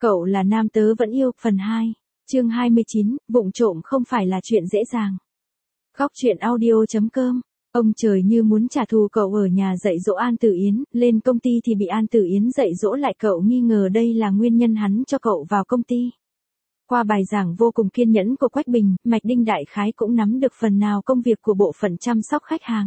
Cậu là nam tớ vẫn yêu, phần 2, chương 29, vụng trộm không phải là chuyện dễ dàng. Góc truyện audio.com. Ông trời như muốn trả thù cậu ở nhà dạy dỗ An Tử Yến, lên công ty thì bị An Tử Yến dạy dỗ lại, cậu nghi ngờ đây là nguyên nhân hắn cho cậu vào công ty. Qua bài giảng vô cùng kiên nhẫn của Quách Bình, Mạch Đinh đại khái cũng nắm được phần nào công việc của bộ phận chăm sóc khách hàng.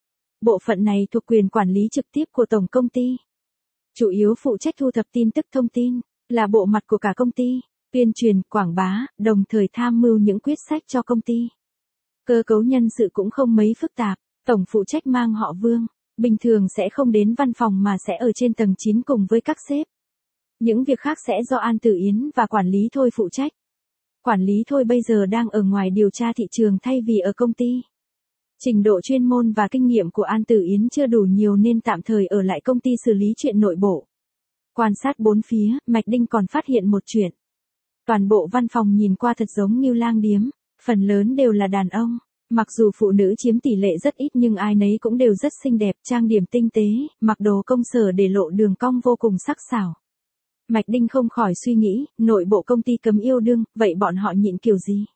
Bộ phận này thuộc quyền quản lý trực tiếp của tổng công ty. Chủ yếu phụ trách thu thập tin tức thông tin, là bộ mặt của cả công ty, tuyên truyền, quảng bá, đồng thời tham mưu những quyết sách cho công ty. Cơ cấu nhân sự cũng không mấy phức tạp, tổng phụ trách mang họ Vương, bình thường sẽ không đến văn phòng mà sẽ ở trên tầng 9 cùng với các sếp. Những việc khác sẽ do An Tử Yến và quản lý Thôi phụ trách. Quản lý Thôi bây giờ đang ở ngoài điều tra thị trường thay vì ở công ty. Trình độ chuyên môn và kinh nghiệm của An Tử Yến chưa đủ nhiều nên tạm thời ở lại công ty xử lý chuyện nội bộ. Quan sát bốn phía, Mạch Đinh còn phát hiện một chuyện. Toàn bộ văn phòng nhìn qua thật giống như lang điếm, phần lớn đều là đàn ông. Mặc dù phụ nữ chiếm tỷ lệ rất ít nhưng ai nấy cũng đều rất xinh đẹp, trang điểm tinh tế, mặc đồ công sở để lộ đường cong vô cùng sắc sảo. Mạch Đinh không khỏi suy nghĩ, nội bộ công ty cấm yêu đương, vậy bọn họ nhịn kiểu gì?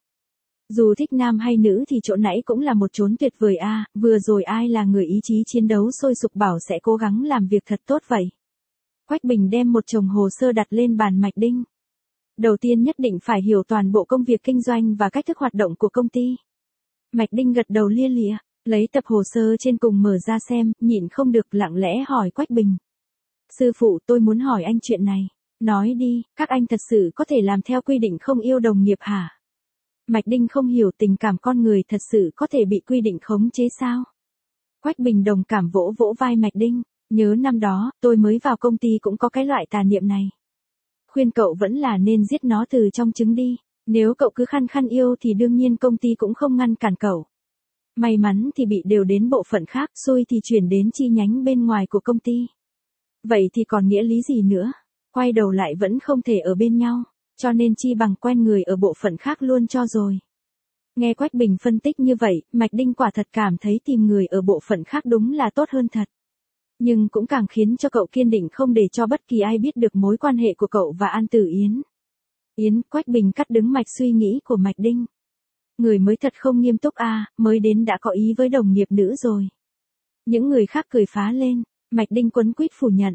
Dù thích nam hay nữ thì chỗ nãy cũng là một chốn tuyệt vời a, vừa rồi ai là người ý chí chiến đấu sôi sục bảo sẽ cố gắng làm việc thật tốt vậy. Quách Bình đem một chồng hồ sơ đặt lên bàn Mạch Đinh. Đầu tiên nhất định phải hiểu toàn bộ công việc kinh doanh và cách thức hoạt động của công ty. Mạch Đinh gật đầu lia lịa, lấy tập hồ sơ trên cùng mở ra xem, nhịn không được lặng lẽ hỏi Quách Bình. Sư phụ, tôi muốn hỏi anh chuyện này. Nói đi, các anh thật sự có thể làm theo quy định không yêu đồng nghiệp hả? Mạch Đinh không hiểu tình cảm con người thật sự có thể bị quy định khống chế sao? Quách Bình đồng cảm vỗ vỗ vai Mạch Đinh, nhớ năm đó, tôi mới vào công ty cũng có cái loại tà niệm này. Khuyên cậu vẫn là nên giết nó từ trong trứng đi, nếu cậu cứ khăng khăng yêu thì đương nhiên công ty cũng không ngăn cản cậu. May mắn thì bị điều đến bộ phận khác, xui thì chuyển đến chi nhánh bên ngoài của công ty. Vậy thì còn nghĩa lý gì nữa? Quay đầu lại vẫn không thể ở bên nhau, cho nên chi bằng quen người ở bộ phận khác luôn cho rồi. Nghe Quách Bình phân tích như vậy, Mạch Đinh quả thật cảm thấy tìm người ở bộ phận khác đúng là tốt hơn thật. Nhưng cũng càng khiến cho cậu kiên định không để cho bất kỳ ai biết được mối quan hệ của cậu và An Tử Yến. Quách Bình cắt đứt mạch suy nghĩ của Mạch Đinh. Người mới thật không nghiêm túc a, mới đến đã có ý với đồng nghiệp nữ rồi. Những người khác cười phá lên, Mạch Đinh quấn quýt phủ nhận.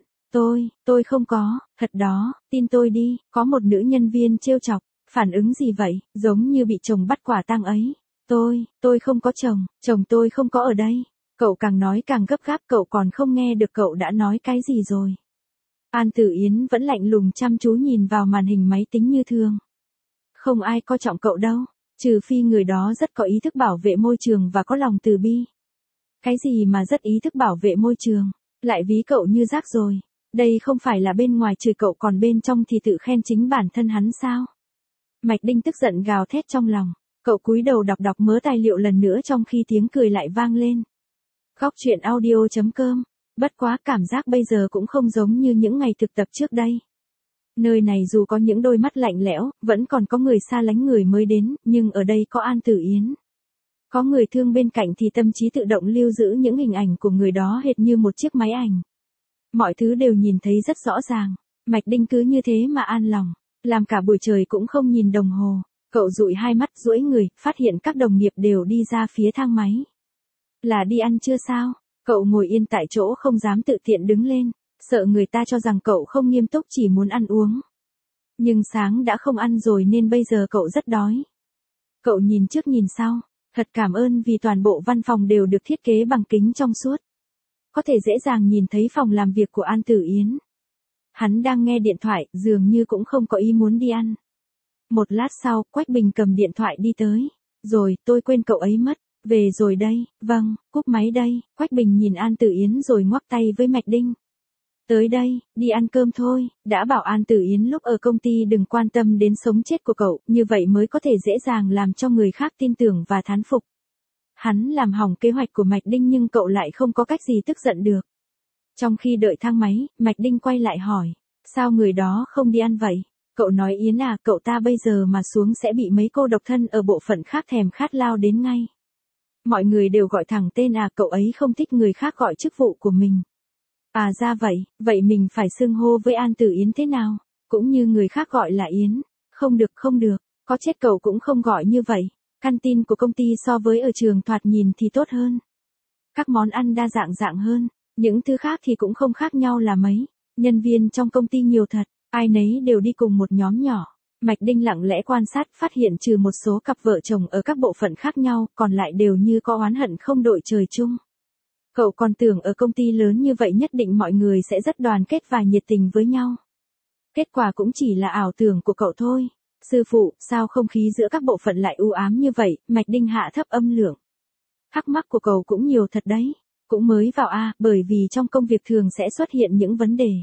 Tôi không có, thật đó, tin tôi đi, có một nữ nhân viên trêu chọc, phản ứng gì vậy, giống như bị chồng bắt quả tang ấy. Tôi không có chồng tôi không có ở đây. Cậu càng nói càng gấp gáp, cậu còn không nghe được cậu đã nói cái gì rồi. An Tử Yến vẫn lạnh lùng chăm chú nhìn vào màn hình máy tính như thường. Không ai coi trọng cậu đâu, trừ phi người đó rất có ý thức bảo vệ môi trường và có lòng từ bi. Cái gì mà rất ý thức bảo vệ môi trường, lại ví cậu như rác rồi. Đây không phải là bên ngoài chửi cậu còn bên trong thì tự khen chính bản thân hắn sao? Mạch Đinh tức giận gào thét trong lòng, cậu cúi đầu đọc mớ tài liệu lần nữa trong khi tiếng cười lại vang lên. Góc truyện audio.com. Bất quá cảm giác bây giờ cũng không giống như những ngày thực tập trước đây. Nơi này dù có những đôi mắt lạnh lẽo, vẫn còn có người xa lánh người mới đến, nhưng ở đây có An Tử Yến. Có người thương bên cạnh thì tâm trí tự động lưu giữ những hình ảnh của người đó hệt như một chiếc máy ảnh. Mọi thứ đều nhìn thấy rất rõ ràng. Mạch Đinh cứ như thế mà an lòng, làm cả buổi trời cũng không nhìn đồng hồ. Cậu dụi hai mắt duỗi người, phát hiện các đồng nghiệp đều đi ra phía thang máy. Là đi ăn trưa sao? Cậu ngồi yên tại chỗ không dám tự tiện đứng lên, sợ người ta cho rằng cậu không nghiêm túc chỉ muốn ăn uống. Nhưng sáng đã không ăn rồi nên bây giờ cậu rất đói. Cậu nhìn trước nhìn sau, thật cảm ơn vì toàn bộ văn phòng đều được thiết kế bằng kính trong suốt. Có thể dễ dàng nhìn thấy phòng làm việc của An Tử Yến. Hắn đang nghe điện thoại, dường như cũng không có ý muốn đi ăn. Một lát sau, Quách Bình cầm điện thoại đi tới. Rồi, tôi quên cậu ấy mất. Về rồi đây, vâng, cúp máy đây. Quách Bình nhìn An Tử Yến rồi ngoắc tay với Mạch Đinh. Tới đây, đi ăn cơm thôi, đã bảo An Tử Yến lúc ở công ty đừng quan tâm đến sống chết của cậu, như vậy mới có thể dễ dàng làm cho người khác tin tưởng và thán phục. Hắn làm hỏng kế hoạch của Mạch Đinh nhưng cậu lại không có cách gì tức giận được. Trong khi đợi thang máy, Mạch Đinh quay lại hỏi, sao người đó không đi ăn vậy? Cậu nói Yến à, cậu ta bây giờ mà xuống sẽ bị mấy cô độc thân ở bộ phận khác thèm khát lao đến ngay. Mọi người đều gọi thẳng tên à, cậu ấy không thích người khác gọi chức vụ của mình. À ra vậy, vậy mình phải xưng hô với An Tử Yến thế nào? Cũng như người khác gọi là Yến. Không được không được, có chết cậu cũng không gọi như vậy. Canteen của công ty so với ở trường thoạt nhìn thì tốt hơn. Các món ăn đa dạng hơn, những thứ khác thì cũng không khác nhau là mấy. Nhân viên trong công ty nhiều thật, ai nấy đều đi cùng một nhóm nhỏ. Mạch Đinh lặng lẽ quan sát phát hiện trừ một số cặp vợ chồng ở các bộ phận khác nhau, còn lại đều như có oán hận không đội trời chung. Cậu còn tưởng ở công ty lớn như vậy nhất định mọi người sẽ rất đoàn kết và nhiệt tình với nhau. Kết quả cũng chỉ là ảo tưởng của cậu thôi. Sư phụ, sao không khí giữa các bộ phận lại u ám như vậy? Mạch Đinh hạ thấp âm lượng. Thắc mắc của cậu cũng nhiều thật đấy. Cũng mới vào bởi vì trong công việc thường sẽ xuất hiện những vấn đề.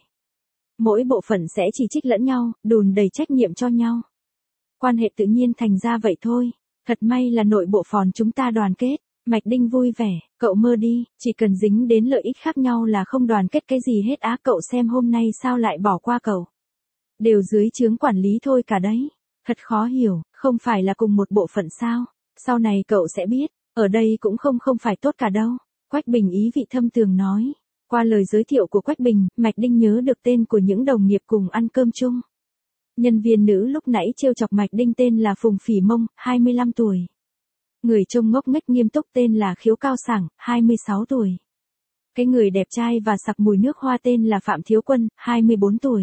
Mỗi bộ phận sẽ chỉ trích lẫn nhau, đùn đầy trách nhiệm cho nhau. Quan hệ tự nhiên thành ra vậy thôi. Thật may là nội bộ phòn chúng ta đoàn kết. Mạch Đinh vui vẻ, cậu mơ đi, chỉ cần dính đến lợi ích khác nhau là không đoàn kết cái gì hết cậu xem hôm nay sao lại bỏ qua cậu. Đều dưới trướng quản lý thôi cả đấy. Thật khó hiểu, không phải là cùng một bộ phận sao? Sau này cậu sẽ biết, ở đây cũng không phải tốt cả đâu. Quách Bình ý vị thâm tường nói. Qua lời giới thiệu của Quách Bình, Mạch Đinh nhớ được tên của những đồng nghiệp cùng ăn cơm chung. Nhân viên nữ lúc nãy trêu chọc Mạch Đinh tên là Phùng Phỉ Mông, 25 tuổi. Người trông ngốc nghếch nghiêm túc tên là Khiếu Cao Sảng, 26 tuổi. Cái người đẹp trai và sặc mùi nước hoa tên là Phạm Thiếu Quân, 24 tuổi.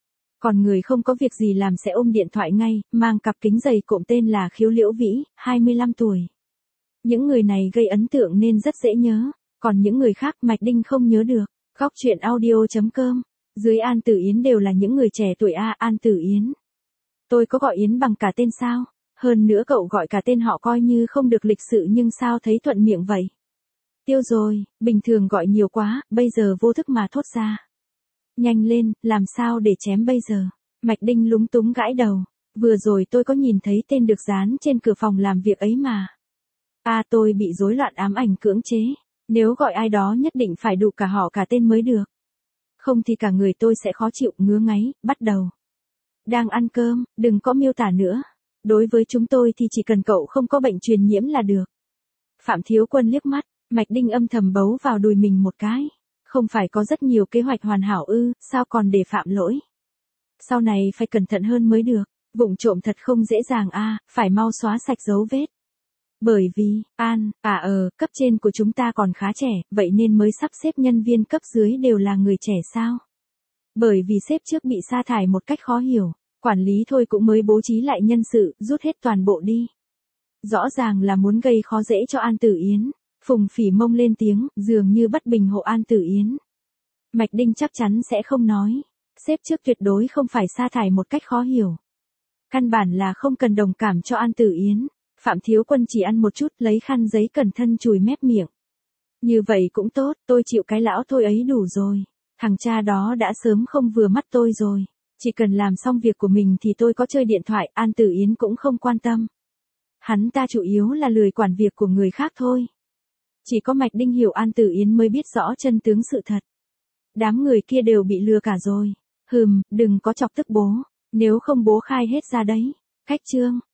Còn người không có việc gì làm sẽ ôm điện thoại ngay, mang cặp kính dày cộm tên là Khiếu Liễu Vĩ, 25 tuổi. Những người này gây ấn tượng nên rất dễ nhớ, còn những người khác Mạch Đinh không nhớ được. Góc truyện audio.com. Dưới An Tử Yến đều là những người trẻ tuổi An Tử Yến. Tôi có gọi Yến bằng cả tên sao? Hơn nữa cậu gọi cả tên họ coi như không được lịch sự nhưng sao thấy thuận miệng vậy? Tiêu rồi, bình thường gọi nhiều quá, bây giờ vô thức mà thốt ra. Nhanh lên, làm sao để chém bây giờ? Mạch Đinh lúng túng gãi đầu. Vừa rồi tôi có nhìn thấy tên được dán trên cửa phòng làm việc ấy mà. Tôi bị rối loạn ám ảnh cưỡng chế. Nếu gọi ai đó nhất định phải đủ cả họ cả tên mới được. Không thì cả người tôi sẽ khó chịu, ngứa ngáy, bắt đầu. Đang ăn cơm, đừng có miêu tả nữa. Đối với chúng tôi thì chỉ cần cậu không có bệnh truyền nhiễm là được. Phạm Thiếu Quân liếc mắt, Mạch Đinh âm thầm bấu vào đùi mình một cái. Không phải có rất nhiều kế hoạch hoàn hảo sao còn để phạm lỗi. Sau này phải cẩn thận hơn mới được, vụng trộm thật không dễ dàng phải mau xóa sạch dấu vết. Bởi vì, cấp trên của chúng ta còn khá trẻ, vậy nên mới sắp xếp nhân viên cấp dưới đều là người trẻ sao? Bởi vì sếp trước bị sa thải một cách khó hiểu, quản lý thôi cũng mới bố trí lại nhân sự, rút hết toàn bộ đi. Rõ ràng là muốn gây khó dễ cho An Tử Yến. Phùng Phỉ Mông lên tiếng, dường như bất bình hộ An Tử Yến. Mạch Đinh chắc chắn sẽ không nói. Sếp trước tuyệt đối không phải sa thải một cách khó hiểu. Căn bản là không cần đồng cảm cho An Tử Yến. Phạm Thiếu Quân chỉ ăn một chút lấy khăn giấy cẩn thân chùi mép miệng. Như vậy cũng tốt, tôi chịu cái lão thôi ấy đủ rồi. Thằng cha đó đã sớm không vừa mắt tôi rồi. Chỉ cần làm xong việc của mình thì tôi có chơi điện thoại, An Tử Yến cũng không quan tâm. Hắn ta chủ yếu là lười quản việc của người khác thôi. Chỉ có Mạch Đinh hiểu An Tử Yến mới biết rõ chân tướng sự thật. Đám người kia đều bị lừa cả rồi. Đừng có chọc tức bố. Nếu không bố khai hết ra đấy. Cách chương.